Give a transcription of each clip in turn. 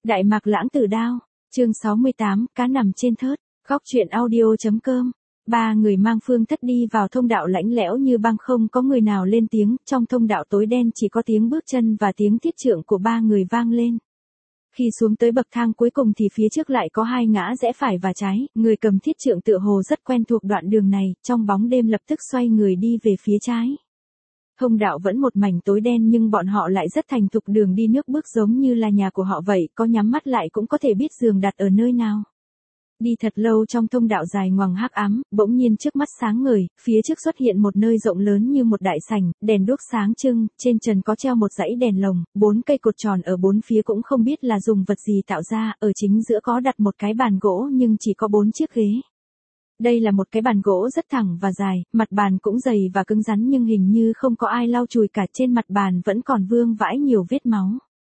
Đại Mạc Lãng Tử Đao, chương 68, cá nằm trên thớt, góc truyện audio.com. Ba người mang Phương Thất đi vào thông đạo lạnh lẽo như băng, không có người nào lên tiếng, trong thông đạo tối đen chỉ có tiếng bước chân và tiếng thiết trượng của ba người vang lên. Khi xuống tới bậc thang cuối cùng thì phía trước lại có hai ngã rẽ phải và trái, người cầm thiết trượng tựa hồ rất quen thuộc đoạn đường này, trong bóng đêm lập tức xoay người đi về phía trái. Thông đạo vẫn một mảnh tối đen nhưng bọn họ lại rất thành thục, đường đi nước bước giống như là nhà của họ vậy, có nhắm mắt lại cũng có thể biết giường đặt ở nơi nào. Đi thật lâu trong thông đạo dài ngoằng hắc ám, bỗng nhiên trước mắt sáng ngời, phía trước xuất hiện một nơi rộng lớn như một đại sảnh, đèn đuốc sáng trưng, trên trần có treo một dãy đèn lồng, 4 cây cột tròn ở bốn phía cũng không biết là dùng vật gì tạo ra, ở chính giữa có đặt một cái bàn gỗ nhưng chỉ có 4 chiếc ghế. Đây là một cái bàn gỗ rất thẳng và dài, mặt bàn cũng dày và cứng rắn nhưng hình như không có ai lau chùi cả, trên mặt bàn vẫn còn vương vãi nhiều vết máu.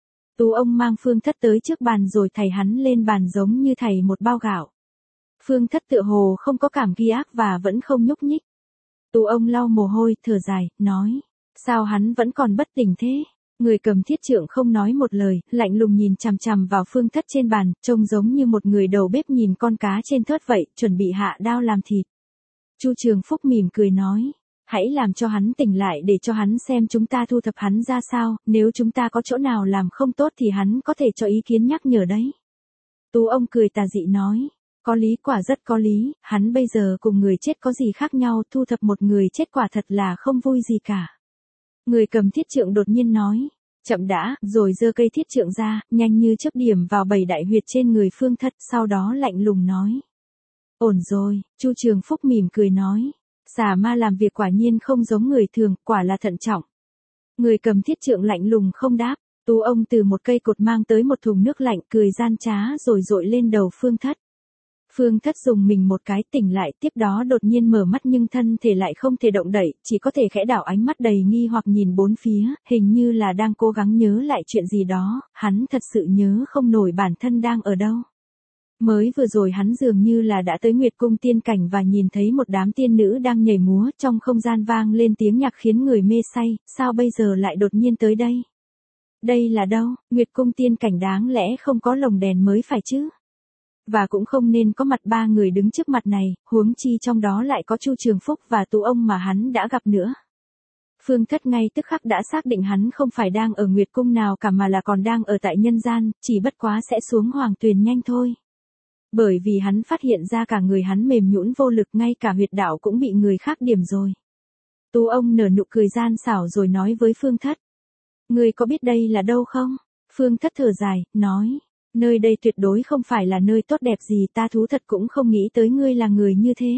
Tú ông mang Phương Thất tới trước bàn rồi thảy hắn lên bàn giống như thảy một bao gạo. Phương Thất tựa hồ không có cảm ghi ác và vẫn không nhúc nhích. Tú ông lau mồ hôi, thở dài, nói, sao hắn vẫn còn bất tỉnh thế? Người cầm thiết trượng không nói một lời, lạnh lùng nhìn chằm chằm vào Phương Thất trên bàn, trông giống như một người đầu bếp nhìn con cá trên thớt vậy, chuẩn bị hạ đao làm thịt. Chu Trường Phúc mỉm cười nói, hãy làm cho hắn tỉnh lại để cho hắn xem chúng ta thu thập hắn ra sao, nếu chúng ta có chỗ nào làm không tốt thì hắn có thể cho ý kiến nhắc nhở đấy. Tú ông cười tà dị nói, có lý, quả rất có lý, hắn bây giờ cùng người chết có gì khác nhau, thu thập một người chết quả thật là không vui gì cả. Người cầm thiết trượng đột nhiên nói, chậm đã, rồi giơ cây thiết trượng ra, nhanh như chớp điểm vào 7 đại huyệt trên người Phương Thất, sau đó lạnh lùng nói. Ổn rồi, Chu Trường Phúc mỉm cười nói, xà ma làm việc quả nhiên không giống người thường, quả là thận trọng. Người cầm thiết trượng lạnh lùng không đáp, Tú ông từ một cây cột mang tới một thùng nước lạnh, cười gian trá rồi dội lên đầu Phương Thất. Phương Thất dùng mình một cái, tỉnh lại, tiếp đó đột nhiên mở mắt nhưng thân thể lại không thể động đậy, chỉ có thể khẽ đảo ánh mắt đầy nghi hoặc nhìn bốn phía, hình như là đang cố gắng nhớ lại chuyện gì đó, hắn thật sự nhớ không nổi bản thân đang ở đâu. Mới vừa rồi hắn dường như là đã tới Nguyệt Cung tiên cảnh và nhìn thấy một đám tiên nữ đang nhảy múa, trong không gian vang lên tiếng nhạc khiến người mê say, sao bây giờ lại đột nhiên tới đây? Đây là đâu? Nguyệt Cung tiên cảnh đáng lẽ không có lồng đèn mới phải chứ? Và cũng không nên có mặt ba người đứng trước mặt này, huống chi trong đó lại có Chu Trường Phúc và Tú ông mà hắn đã gặp nữa. Phương Thất ngay tức khắc đã xác định hắn không phải đang ở Nguyệt Cung nào cả mà là còn đang ở tại nhân gian, chỉ bất quá sẽ xuống Hoàng Tuyền nhanh thôi. Bởi vì hắn phát hiện ra cả người hắn mềm nhũn vô lực, ngay cả huyệt đạo cũng bị người khác điểm rồi. Tú ông nở nụ cười gian xảo rồi nói với Phương Thất. Ngươi có biết đây là đâu không? Phương Thất thở dài, nói. Nơi đây tuyệt đối không phải là nơi tốt đẹp gì, ta thú thật cũng không nghĩ tới ngươi là người như thế.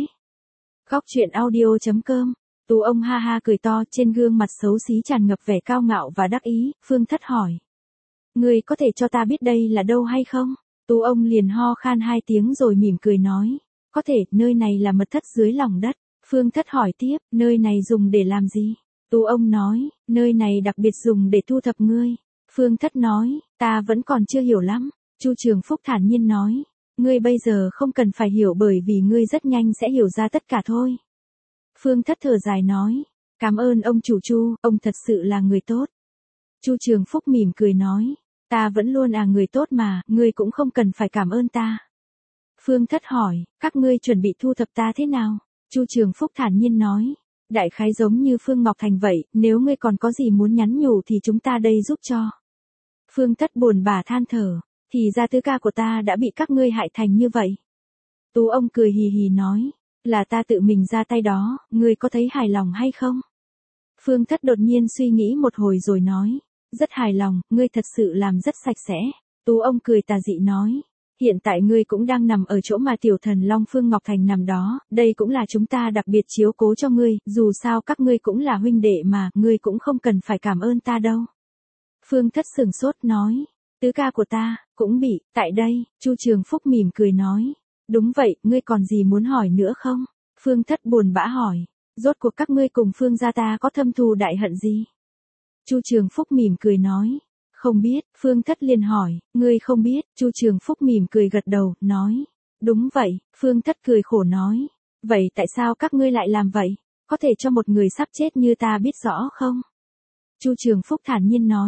Góc truyện audio.com. Tú ông ha ha cười to, trên gương mặt xấu xí tràn ngập vẻ cao ngạo và đắc ý. Phương Thất hỏi. Ngươi có thể cho ta biết đây là đâu hay không? Tú ông liền ho khan 2 tiếng rồi mỉm cười nói. Có thể, nơi này là mật thất dưới lòng đất. Phương Thất hỏi tiếp, nơi này dùng để làm gì? Tú ông nói, nơi này đặc biệt dùng để thu thập ngươi. Phương Thất nói, ta vẫn còn chưa hiểu lắm. Chu Trường Phúc thản nhiên nói, ngươi bây giờ không cần phải hiểu bởi vì ngươi rất nhanh sẽ hiểu ra tất cả thôi. Phương Thất thở dài nói, cảm ơn ông chủ Chu, ông thật sự là người tốt. Chu Trường Phúc mỉm cười nói, ta vẫn luôn là người tốt mà, ngươi cũng không cần phải cảm ơn ta. Phương Thất hỏi, các ngươi chuẩn bị thu thập ta thế nào? Chu Trường Phúc thản nhiên nói, đại khái giống như Phương Ngọc Thành vậy, nếu ngươi còn có gì muốn nhắn nhủ thì chúng ta đây giúp cho. Phương Thất buồn bã than thở. Thì ra tứ ca của ta đã bị các ngươi hại thành như vậy. Tú ông cười hì hì nói, là ta tự mình ra tay đó, ngươi có thấy hài lòng hay không? Phương Thất đột nhiên suy nghĩ một hồi rồi nói, rất hài lòng, ngươi thật sự làm rất sạch sẽ. Tú ông cười tà dị nói, hiện tại ngươi cũng đang nằm ở chỗ mà tiểu thần Long Phương Ngọc Thành nằm đó, đây cũng là chúng ta đặc biệt chiếu cố cho ngươi, dù sao các ngươi cũng là huynh đệ mà, ngươi cũng không cần phải cảm ơn ta đâu. Phương Thất sửng sốt nói, tứ ca của ta, cũng bị, tại đây, Chu Trường Phúc mỉm cười nói. Đúng vậy, ngươi còn gì muốn hỏi nữa không? Phương Thất buồn bã hỏi. Rốt cuộc các ngươi cùng Phương gia ta có thâm thù đại hận gì? Chu Trường Phúc mỉm cười nói. Không biết, Phương Thất liền hỏi, ngươi không biết, Chu Trường Phúc mỉm cười gật đầu, nói. Đúng vậy, Phương Thất cười khổ nói. Vậy tại sao các ngươi lại làm vậy? Có thể cho một người sắp chết như ta biết rõ không? Chu Trường Phúc thản nhiên nói.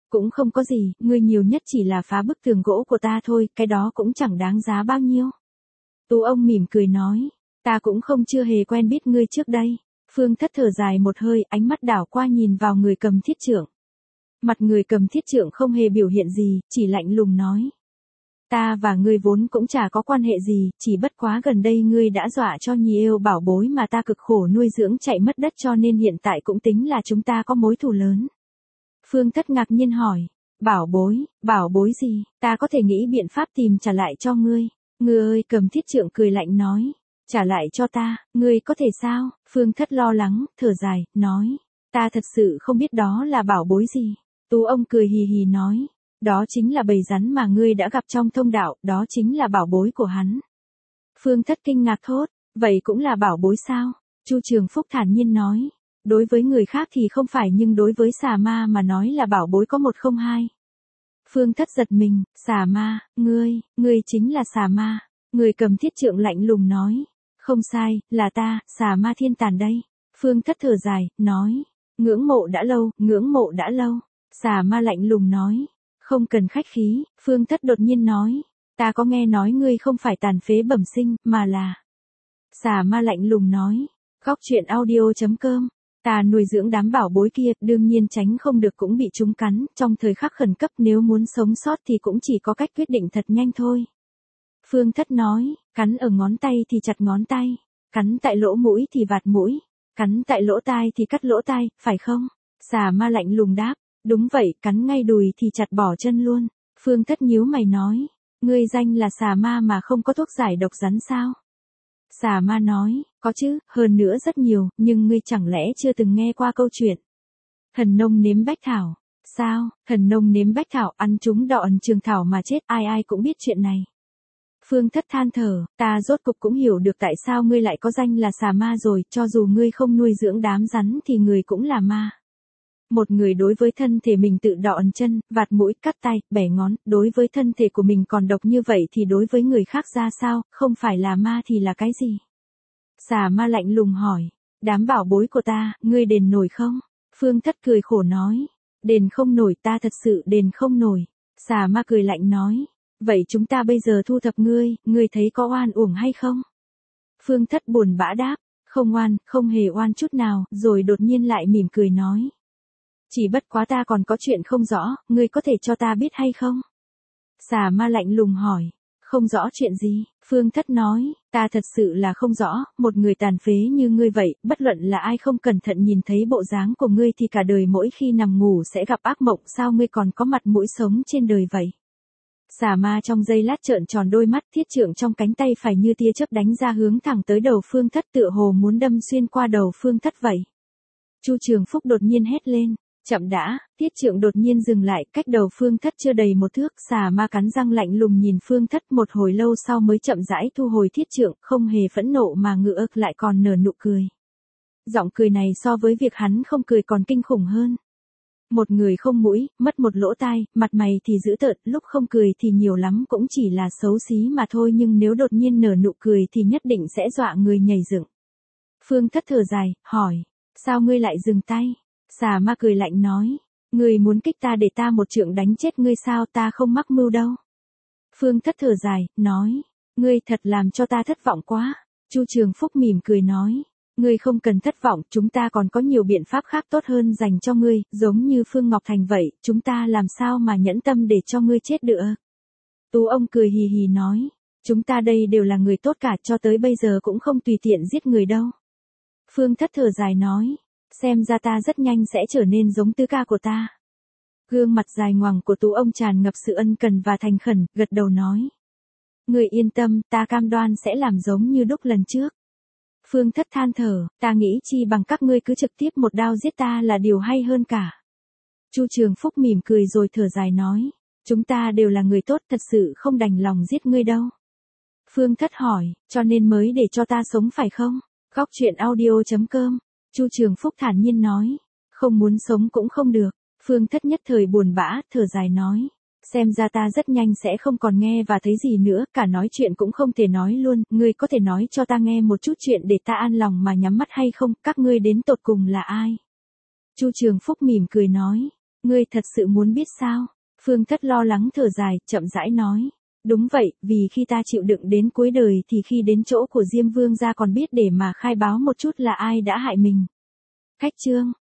Cũng không có gì, ngươi nhiều nhất chỉ là phá bức tường gỗ của ta thôi, cái đó cũng chẳng đáng giá bao nhiêu. Tú ông mỉm cười nói, ta cũng không chưa hề quen biết ngươi trước đây. Phương Thất thở dài một hơi, ánh mắt đảo qua nhìn vào người cầm thiết trượng. Mặt người cầm thiết trượng không hề biểu hiện gì, chỉ lạnh lùng nói. Ta và ngươi vốn cũng chả có quan hệ gì, chỉ bất quá gần đây ngươi đã dọa cho nhì yêu bảo bối mà ta cực khổ nuôi dưỡng chạy mất đất cho nên hiện tại cũng tính là chúng ta có mối thù lớn. Phương Thất ngạc nhiên hỏi, bảo bối gì, ta có thể nghĩ biện pháp tìm trả lại cho ngươi. Ngươi ơi, cầm thiết trượng cười lạnh nói, trả lại cho ta, ngươi có thể sao? Phương Thất lo lắng, thở dài, nói, ta thật sự không biết đó là bảo bối gì. Tú ông cười hì hì nói, đó chính là bầy rắn mà ngươi đã gặp trong thông đạo, đó chính là bảo bối của hắn. Phương Thất kinh ngạc thốt, vậy cũng là bảo bối sao? Chu Trường Phúc thản nhiên nói, đối với người khác thì không phải nhưng đối với xà ma mà nói là bảo bối có một không hai. Phương Thất giật mình, xà ma, ngươi chính là xà ma. Người cầm thiết trượng lạnh lùng nói, không sai, là ta, xà ma thiên tàn đây. Phương Thất thở dài, nói, ngưỡng mộ đã lâu. Xà ma lạnh lùng nói, không cần khách khí. Phương Thất đột nhiên nói, ta có nghe nói ngươi không phải tàn phế bẩm sinh, mà là. Xà ma lạnh lùng nói, góc truyện audio.com. Ta nuôi dưỡng đám bảo bối kia, đương nhiên tránh không được cũng bị chúng cắn, trong thời khắc khẩn cấp nếu muốn sống sót thì cũng chỉ có cách quyết định thật nhanh thôi. Phương Thất nói, cắn ở ngón tay thì chặt ngón tay, cắn tại lỗ mũi thì vạt mũi, cắn tại lỗ tai thì cắt lỗ tai, phải không? Xà ma lạnh lùng đáp, đúng vậy, cắn ngay đùi thì chặt bỏ chân luôn. Phương Thất nhíu mày nói, ngươi danh là xà ma mà không có thuốc giải độc rắn sao? Xà ma nói, có chứ, hơn nữa rất nhiều, nhưng ngươi chẳng lẽ chưa từng nghe qua câu chuyện. Thần nông nếm bách thảo. Sao, thần nông nếm bách thảo ăn chúng đọ ẩn trường thảo mà chết, ai cũng biết chuyện này. Phương Thất than thở, ta rốt cục cũng hiểu được tại sao ngươi lại có danh là xà ma rồi, cho dù ngươi không nuôi dưỡng đám rắn thì người cũng là ma. Một người đối với thân thể mình tự đọ ẩn chân, vạt mũi, cắt tay, bẻ ngón, đối với thân thể của mình còn độc như vậy thì đối với người khác ra sao, không phải là ma thì là cái gì? Xà ma lạnh lùng hỏi, đám bảo bối của ta, ngươi đền nổi không? Phương Thất cười khổ nói, đền không nổi, ta thật sự đền không nổi. Xà ma cười lạnh nói, vậy chúng ta bây giờ thu thập ngươi thấy có oan uổng hay không? Phương Thất buồn bã đáp, không oan, không hề oan chút nào, rồi đột nhiên lại mỉm cười nói. Chỉ bất quá ta còn có chuyện không rõ, ngươi có thể cho ta biết hay không? Xà ma lạnh lùng hỏi, không rõ chuyện gì? Phương Thất nói, ta thật sự là không rõ, một người tàn phế như ngươi vậy, bất luận là ai không cẩn thận nhìn thấy bộ dáng của ngươi thì cả đời mỗi khi nằm ngủ sẽ gặp ác mộng, sao ngươi còn có mặt mũi sống trên đời vậy? Xà ma trong giây lát trợn tròn đôi mắt, thiết trượng trong cánh tay phải như tia chớp đánh ra hướng thẳng tới đầu Phương Thất, tựa hồ muốn đâm xuyên qua đầu Phương Thất vậy. Chu Trường Phúc đột nhiên hét lên, chậm đã, thiết trượng đột nhiên dừng lại, cách đầu Phương Thất chưa đầy một thước, xà ma cắn răng lạnh lùng nhìn Phương Thất, một hồi lâu sau mới chậm rãi thu hồi thiết trượng, không hề phẫn nộ mà ngựa ực lại còn nở nụ cười. Giọng cười này so với việc hắn không cười còn kinh khủng hơn. Một người không mũi, mất một lỗ tai, mặt mày thì dữ tợn, lúc không cười thì nhiều lắm cũng chỉ là xấu xí mà thôi, nhưng nếu đột nhiên nở nụ cười thì nhất định sẽ dọa người nhảy dựng. Phương Thất thở dài, hỏi, sao ngươi lại dừng tay? Xà ma cười lạnh nói, ngươi muốn kích ta để ta một trượng đánh chết ngươi sao, ta không mắc mưu đâu. Phương Thất thở dài, nói, ngươi thật làm cho ta thất vọng quá. Chu Trường Phúc mỉm cười nói, ngươi không cần thất vọng, chúng ta còn có nhiều biện pháp khác tốt hơn dành cho ngươi, giống như Phương Ngọc Thành vậy, chúng ta làm sao mà nhẫn tâm để cho ngươi chết được. Tú ông cười hì hì nói, chúng ta đây đều là người tốt cả, cho tới bây giờ cũng không tùy tiện giết người đâu. Phương Thất thở dài nói, xem ra ta rất nhanh sẽ trở nên giống tứ ca của ta. Gương mặt dài ngoằng của Tú ông tràn ngập sự ân cần và thành khẩn, gật đầu nói. Người yên tâm, ta cam đoan sẽ làm giống như đúc lần trước. Phương Thất than thở, ta nghĩ chi bằng các ngươi cứ trực tiếp một đao giết ta là điều hay hơn cả. Chu Trường Phúc mỉm cười rồi thở dài nói, chúng ta đều là người tốt, thật sự không đành lòng giết ngươi đâu. Phương Thất hỏi, cho nên mới để cho ta sống phải không? Góc truyện audio.com. Chu Trường Phúc thản nhiên nói, không muốn sống cũng không được. Phương Thất nhất thời buồn bã, thở dài nói, xem ra ta rất nhanh sẽ không còn nghe và thấy gì nữa, cả nói chuyện cũng không thể nói luôn, ngươi có thể nói cho ta nghe một chút chuyện để ta an lòng mà nhắm mắt hay không, các ngươi đến tột cùng là ai? Chu Trường Phúc mỉm cười nói, Ngươi thật sự muốn biết sao? Phương Thất lo lắng thở dài, chậm rãi nói. Đúng vậy, vì khi ta chịu đựng đến cuối đời thì khi đến chỗ của Diêm Vương gia còn biết để mà khai báo một chút là ai đã hại mình. Khách Trương,